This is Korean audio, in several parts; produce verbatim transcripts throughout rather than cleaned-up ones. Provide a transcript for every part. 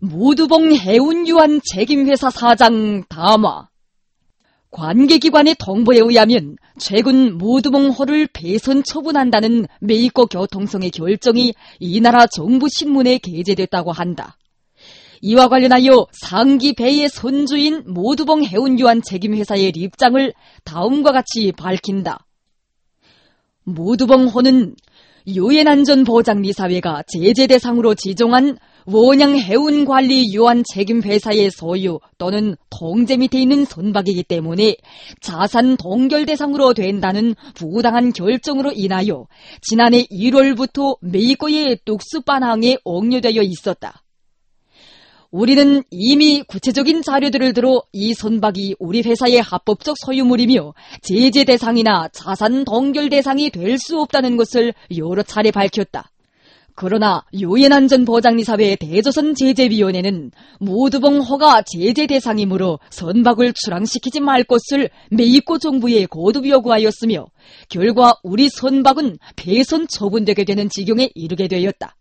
무두봉 해운유한 책임회사 사장 담화. 관계기관의 통보에 의하면 최근 무두봉호를 폐선 처분한다는 메이커 교통성의 결정이 이 나라 정부 신문에 게재됐다고 한다. 이와 관련하여 상기 배의 선주인 무두봉 해운유한 책임회사의 입장을 다음과 같이 밝힌다. 무두봉호는 유엔안전보장이사회가 제재 대상으로 지정한 원양 해운관리 유한 책임회사의 소유 또는 통제 밑에 있는 선박이기 때문에 자산 동결 대상으로 된다는 부당한 결정으로 인하여 지난해 일월부터 메이커의 뚝수반항에 옥료되어 있었다. 우리는 이미 구체적인 자료들을 들어 이 선박이 우리 회사의 합법적 소유물이며 제재 대상이나 자산 동결 대상이 될 수 없다는 것을 여러 차례 밝혔다. 그러나 유엔안전보장이사회 대조선제재위원회는 무두봉호가 제재 대상이므로 선박을 출항시키지 말 것을 메이커 정부에 거듭 요구하였으며 결과 우리 선박은 폐선 처분되게 되는 지경에 이르게 되었다.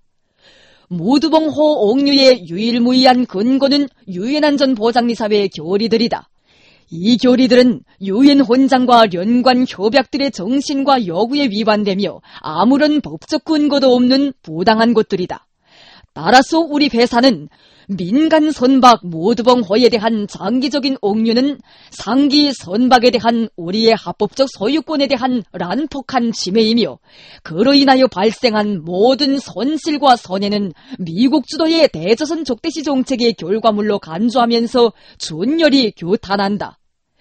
무두봉호 옥류의 유일무이한 근거는 유엔안전보장이사회 교리들이다. 이 교리들은 유엔 헌장과 연관 협약들의 정신과 요구에 위반되며 아무런 법적 근거도 없는 부당한 것들이다. 따라서 우리 회사는 민간 선박 무두봉호에 대한 장기적인 옥류는 상기 선박에 대한 우리의 합법적 소유권에 대한 난폭한 침해이며 그로 인하여 발생한 모든 손실과 손해는 미국 주도의 대조선 적대시 정책의 결과물로 간주하면서 준열히 규탄한다.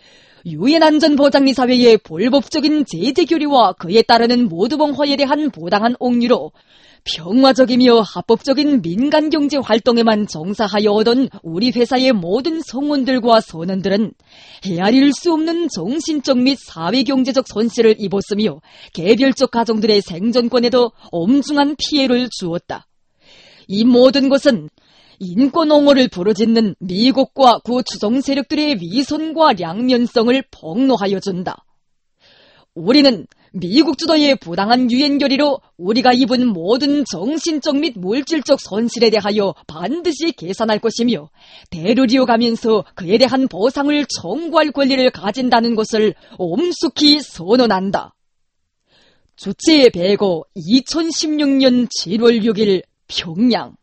유엔안전보장이사회의 불법적인 제재 교리와 그에 따르는 무두봉호에 대한 부당한 옥류로 평화적이며 합법적인 민간경제 활동에만 종사하여 오던 우리 회사의 모든 성원들과 선원들은 헤아릴 수 없는 정신적 및 사회경제적 손실을 입었으며 개별적 가정들의 생존권에도 엄중한 피해를 주었다. 이 모든 것은 인권옹호를 부르짖는 미국과 그 추종 세력들의 위선과 양면성을 폭로하여 준다. 우리는 미국 주도의 부당한 유엔 결의로 우리가 입은 모든 정신적 및 물질적 손실에 대하여 반드시 계산할 것이며 대를 이어가면서 그에 대한 보상을 청구할 권리를 가진다는 것을 엄숙히 선언한다. 주체 배고 이천십육 년 칠월 육일 평양.